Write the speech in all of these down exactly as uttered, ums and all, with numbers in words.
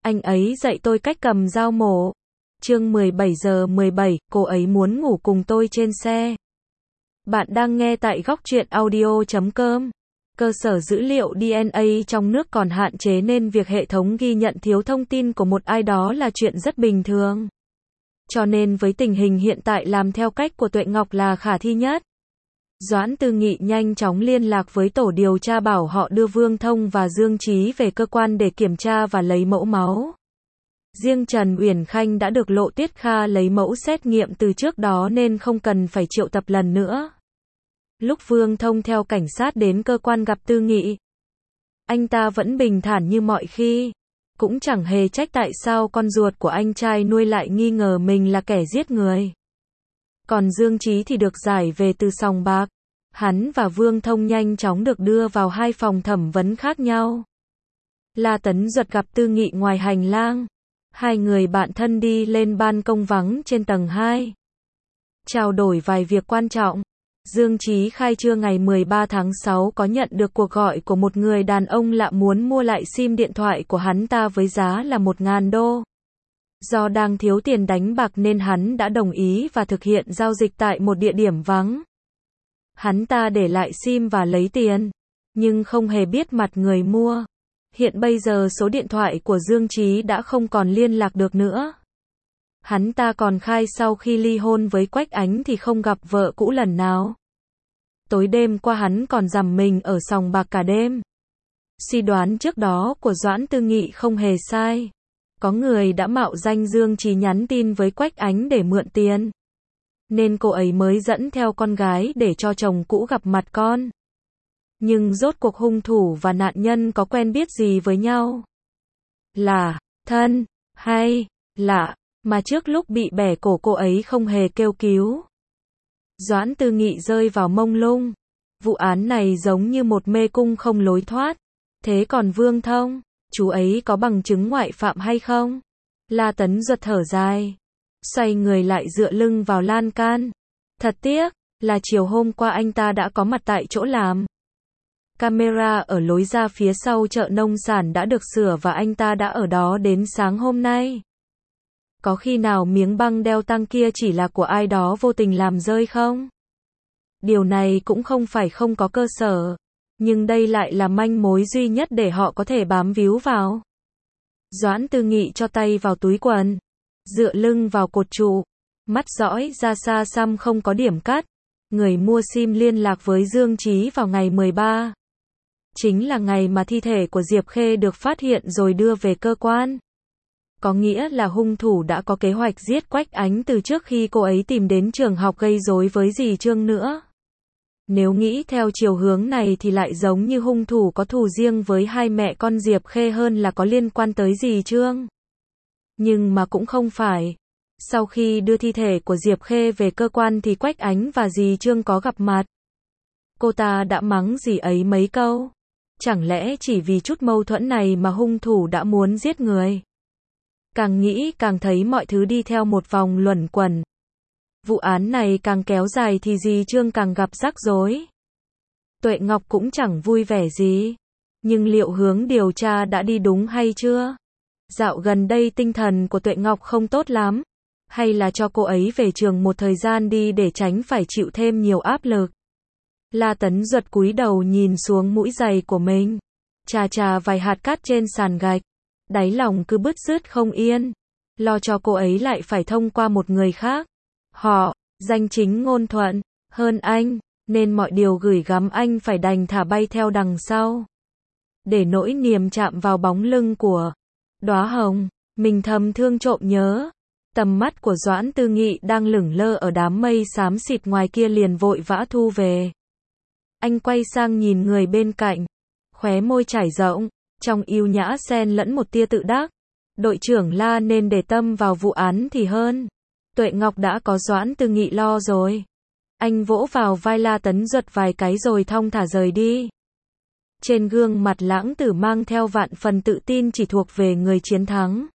Anh ấy dạy tôi cách cầm dao mổ. Chương mười bảy giờ mười bảy, cô ấy muốn ngủ cùng tôi trên xe. Bạn đang nghe tại góc truyện audio chấm com. Cơ sở dữ liệu đê en a trong nước còn hạn chế nên việc hệ thống ghi nhận thiếu thông tin của một ai đó là chuyện rất bình thường. Cho nên với tình hình hiện tại làm theo cách của Tuệ Ngọc là khả thi nhất. Doãn Tư Nghị nhanh chóng liên lạc với tổ điều tra bảo họ đưa Vương Thông và Dương Chí về cơ quan để kiểm tra và lấy mẫu máu. Riêng Trần Uyển Khanh đã được Lộ Tiết Kha lấy mẫu xét nghiệm từ trước đó nên không cần phải triệu tập lần nữa. Lúc Vương Thông theo cảnh sát đến cơ quan gặp Tư Nghị, anh ta vẫn bình thản như mọi khi, cũng chẳng hề trách tại sao con ruột của anh trai nuôi lại nghi ngờ mình là kẻ giết người. Còn Dương Chí thì được giải về từ sòng bạc. Hắn và Vương Thông nhanh chóng được đưa vào hai phòng thẩm vấn khác nhau. La Tấn Duật gặp Tư Nghị ngoài hành lang. Hai người bạn thân đi lên ban công vắng trên tầng hai. Trao đổi vài việc quan trọng. Dương Chí khai trưa ngày mười ba tháng sáu có nhận được cuộc gọi của một người đàn ông lạ muốn mua lại sim điện thoại của hắn ta với giá là một nghìn đô. Do đang thiếu tiền đánh bạc nên hắn đã đồng ý và thực hiện giao dịch tại một địa điểm vắng. Hắn ta để lại sim và lấy tiền, nhưng không hề biết mặt người mua. Hiện bây giờ số điện thoại của Dương Chí đã không còn liên lạc được nữa. Hắn ta còn khai sau khi ly hôn với Quách Ánh thì không gặp vợ cũ lần nào. Tối đêm qua hắn còn rằm mình ở sòng bạc cả đêm. Suy đoán trước đó của Doãn Tư Nghị không hề sai. Có người đã mạo danh Dương Chí nhắn tin với Quách Ánh để mượn tiền. Nên cô ấy mới dẫn theo con gái để cho chồng cũ gặp mặt con. Nhưng rốt cuộc hung thủ và nạn nhân có quen biết gì với nhau? Là thân hay lạ mà trước lúc bị bẻ cổ cô ấy không hề kêu cứu? Doãn Tư Nghị rơi vào mông lung. Vụ án này giống như một mê cung không lối thoát. Thế còn Vương Thông, chú ấy có bằng chứng ngoại phạm hay không? La Tấn Duật thở dài, xoay người lại dựa lưng vào lan can. Thật tiếc là chiều hôm qua anh ta đã có mặt tại chỗ làm. Camera ở lối ra phía sau chợ nông sản đã được sửa và anh ta đã ở đó đến sáng hôm nay. Có khi nào miếng băng đeo tăng kia chỉ là của ai đó vô tình làm rơi không? Điều này cũng không phải không có cơ sở, nhưng đây lại là manh mối duy nhất để họ có thể bám víu vào. Doãn Tư Nghị cho tay vào túi quần, dựa lưng vào cột trụ, mắt dõi ra xa xăm không có điểm cắt. Người mua sim liên lạc với Dương Chí vào ngày mười ba. Chính là ngày mà thi thể của Diệp Khê được phát hiện rồi đưa về cơ quan. Có nghĩa là hung thủ đã có kế hoạch giết Quách Ánh từ trước khi cô ấy tìm đến trường học gây rối với dì Trương nữa. Nếu nghĩ theo chiều hướng này thì lại giống như hung thủ có thù riêng với hai mẹ con Diệp Khê hơn là có liên quan tới dì Trương. Nhưng mà cũng không phải. Sau khi đưa thi thể của Diệp Khê về cơ quan thì Quách Ánh và dì Trương có gặp mặt. Cô ta đã mắng dì ấy mấy câu. Chẳng lẽ chỉ vì chút mâu thuẫn này mà hung thủ đã muốn giết người? Càng nghĩ càng thấy mọi thứ đi theo một vòng luẩn quẩn. Vụ án này càng kéo dài thì dì Trương càng gặp rắc rối. Tuệ Ngọc cũng chẳng vui vẻ gì. Nhưng liệu hướng điều tra đã đi đúng hay chưa? Dạo gần đây tinh thần của Tuệ Ngọc không tốt lắm. Hay là cho cô ấy về trường một thời gian đi để tránh phải chịu thêm nhiều áp lực? La Tấn Duật cúi đầu nhìn xuống mũi giày của mình, chà chà vài hạt cát trên sàn gạch. Đáy lòng cứ bứt rứt không yên, lo cho cô ấy lại phải thông qua một người khác. Họ, danh chính ngôn thuận, hơn anh, nên mọi điều gửi gắm anh phải đành thả bay theo đằng sau. Để nỗi niềm chạm vào bóng lưng của đóa hồng, mình thầm thương trộm nhớ. Tầm mắt của Doãn Tư Nghị đang lửng lơ ở đám mây xám xịt ngoài kia liền vội vã thu về. Anh quay sang nhìn người bên cạnh, khóe môi trải rộng, trong yêu nhã xen lẫn một tia tự đắc. Đội trưởng La nên để tâm vào vụ án thì hơn. Tuệ Ngọc đã có Doãn Tư Nghị lo rồi. Anh vỗ vào vai La Tấn Duật vài cái rồi thong thả rời đi. Trên gương mặt lãng tử mang theo vạn phần tự tin chỉ thuộc về người chiến thắng.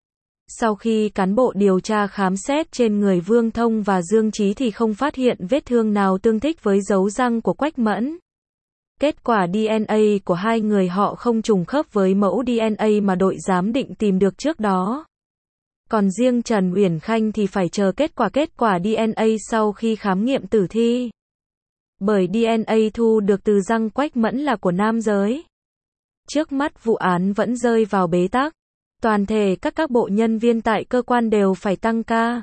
Sau khi cán bộ điều tra khám xét trên người Vương Thông và Dương Chí thì không phát hiện vết thương nào tương thích với dấu răng của Quách Mẫn. Kết quả đê en a của hai người họ không trùng khớp với mẫu đê en a mà đội giám định tìm được trước đó. Còn riêng Trần Uyển Khanh thì phải chờ kết quả kết quả đê en a sau khi khám nghiệm tử thi. Bởi đê en a thu được từ răng Quách Mẫn là của nam giới. Trước mắt vụ án vẫn rơi vào bế tắc. Toàn thể các các bộ nhân viên tại cơ quan đều phải tăng ca.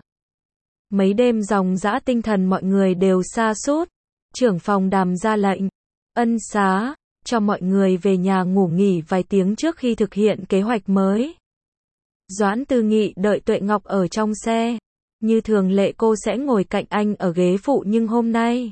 Mấy đêm ròng rã tinh thần mọi người đều sa sút. Trưởng phòng Đàm ra lệnh, ân xá, cho mọi người về nhà ngủ nghỉ vài tiếng trước khi thực hiện kế hoạch mới. Doãn Tư Nghị đợi Tuệ Ngọc ở trong xe. Như thường lệ cô sẽ ngồi cạnh anh ở ghế phụ nhưng hôm nay,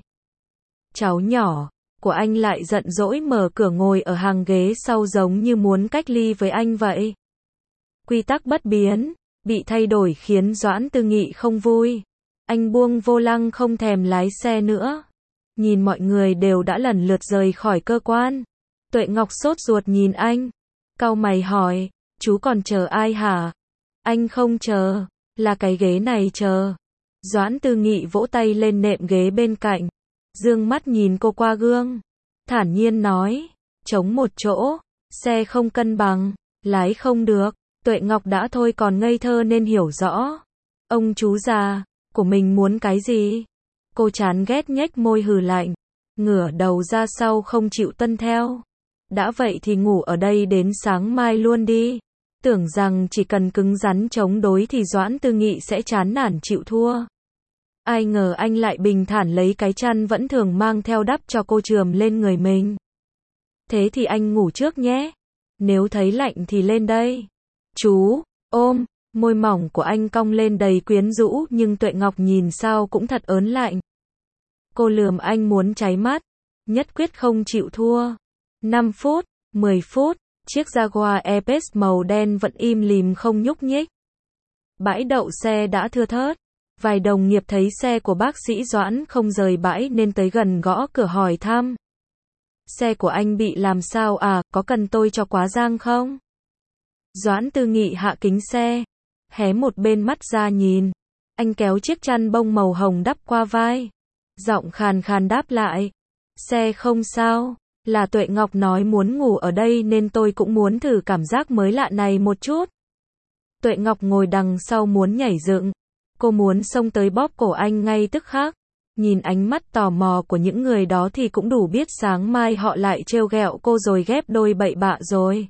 cháu nhỏ của anh lại giận dỗi mở cửa ngồi ở hàng ghế sau giống như muốn cách ly với anh vậy. Quy tắc bất biến, bị thay đổi khiến Doãn Tư Nghị không vui. Anh buông vô lăng không thèm lái xe nữa. Nhìn mọi người đều đã lần lượt rời khỏi cơ quan. Tuệ Ngọc sốt ruột nhìn anh. Cau mày hỏi, chú còn chờ ai hả? Anh không chờ, là cái ghế này chờ. Doãn Tư Nghị vỗ tay lên nệm ghế bên cạnh. Dương mắt nhìn cô qua gương. Thản nhiên nói, trống một chỗ, xe không cân bằng, lái không được. Tuệ Ngọc đã thôi còn ngây thơ nên hiểu rõ. Ông chú già, của mình muốn cái gì? Cô chán ghét nhếch môi hừ lạnh, ngửa đầu ra sau không chịu tuân theo. Đã vậy thì ngủ ở đây đến sáng mai luôn đi. Tưởng rằng chỉ cần cứng rắn chống đối thì Doãn Tư Nghị sẽ chán nản chịu thua. Ai ngờ anh lại bình thản lấy cái chăn vẫn thường mang theo đắp cho cô chườm lên người mình. Thế thì anh ngủ trước nhé. Nếu thấy lạnh thì lên đây. Chú, ôm, môi mỏng của anh cong lên đầy quyến rũ nhưng Tuệ Ngọc nhìn sao cũng thật ớn lạnh. Cô lườm anh muốn cháy mắt, nhất quyết không chịu thua. năm phút, mười phút, chiếc Jaguar E-Pace màu đen vẫn im lìm không nhúc nhích. Bãi đậu xe đã thưa thớt. Vài đồng nghiệp thấy xe của bác sĩ Doãn không rời bãi nên tới gần gõ cửa hỏi thăm. Xe của anh bị làm sao à, có cần tôi cho quá giang không? Doãn Tư Nghị hạ kính xe, hé một bên mắt ra nhìn. Anh kéo chiếc chăn bông màu hồng đắp qua vai. Giọng khàn khàn đáp lại. Xe không sao, là Tuệ Ngọc nói muốn ngủ ở đây nên tôi cũng muốn thử cảm giác mới lạ này một chút. Tuệ Ngọc ngồi đằng sau muốn nhảy dựng. Cô muốn xông tới bóp cổ anh ngay tức khắc. Nhìn ánh mắt tò mò của những người đó thì cũng đủ biết sáng mai họ lại trêu ghẹo cô rồi ghép đôi bậy bạ rồi.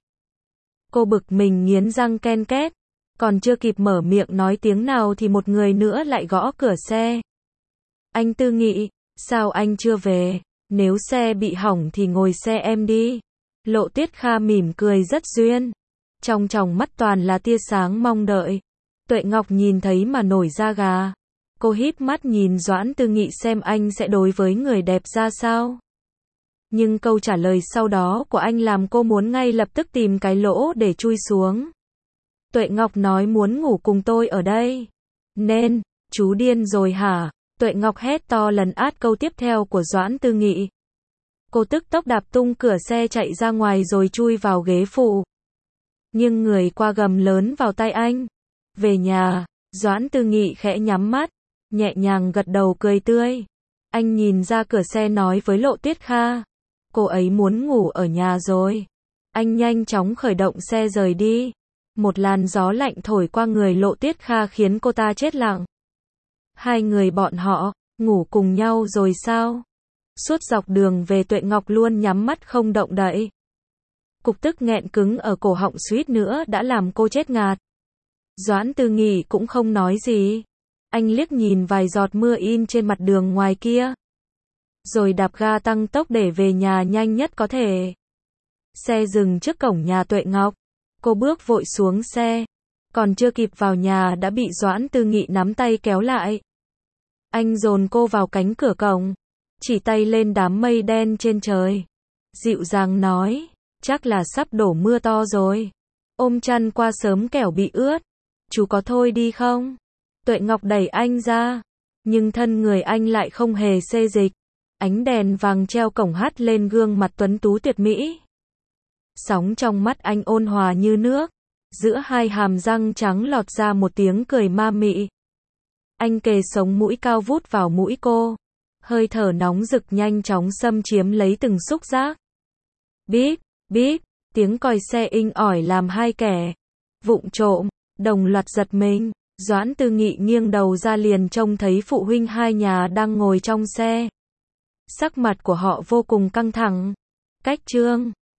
Cô bực mình nghiến răng ken két. Còn chưa kịp mở miệng nói tiếng nào thì một người nữa lại gõ cửa xe. Anh Tư Nghị, sao anh chưa về? Nếu xe bị hỏng thì ngồi xe em đi. Lộ Tuyết Kha mỉm cười rất duyên. Trong tròng mắt toàn là tia sáng mong đợi. Tuệ Ngọc nhìn thấy mà nổi da gà. Cô híp mắt nhìn Doãn Tư Nghị xem anh sẽ đối với người đẹp ra sao. Nhưng câu trả lời sau đó của anh làm cô muốn ngay lập tức tìm cái lỗ để chui xuống. Tuệ Ngọc nói muốn ngủ cùng tôi ở đây. Nên, chú điên rồi hả? Tuệ Ngọc hét to lần át câu tiếp theo của Doãn Tư Nghị. Cô tức tốc đạp tung cửa xe chạy ra ngoài rồi chui vào ghế phụ. Nhưng người qua gầm lớn vào tay anh. Về nhà, Doãn Tư Nghị khẽ nhắm mắt, nhẹ nhàng gật đầu cười tươi. Anh nhìn ra cửa xe nói với Lộ Tuyết Kha. Cô ấy muốn ngủ ở nhà rồi. Anh nhanh chóng khởi động xe rời đi. Một làn gió lạnh thổi qua người Lộ Tuyết Kha khiến cô ta chết lặng. Hai người bọn họ, ngủ cùng nhau rồi sao? Suốt dọc đường về Tuệ Ngọc luôn nhắm mắt không động đậy. Cục tức nghẹn cứng ở cổ họng suýt nữa đã làm cô chết ngạt. Doãn Tư Nghị cũng không nói gì. Anh liếc nhìn vài giọt mưa in trên mặt đường ngoài kia. Rồi đạp ga tăng tốc để về nhà nhanh nhất có thể. Xe dừng trước cổng nhà Tuệ Ngọc. Cô bước vội xuống xe. Còn chưa kịp vào nhà đã bị Doãn Tư Nghị nắm tay kéo lại. Anh dồn cô vào cánh cửa cổng. Chỉ tay lên đám mây đen trên trời. Dịu dàng nói. Chắc là sắp đổ mưa to rồi. Ôm chăn qua sớm kẻo bị ướt. Chú có thôi đi không? Tuệ Ngọc đẩy anh ra. Nhưng thân người anh lại không hề xê dịch. Ánh đèn vàng treo cổng hắt lên gương mặt tuấn tú tuyệt mỹ. Sóng trong mắt anh ôn hòa như nước. Giữa hai hàm răng trắng lọt ra một tiếng cười ma mị. Anh kề sống mũi cao vút vào mũi cô. Hơi thở nóng rực nhanh chóng xâm chiếm lấy từng xúc giác. Bíp, bíp, tiếng còi xe inh ỏi làm hai kẻ vụng trộm đồng loạt giật mình. Doãn Tư Nghị nghiêng đầu ra liền trông thấy phụ huynh hai nhà đang ngồi trong xe. Sắc mặt của họ vô cùng căng thẳng. Cách chương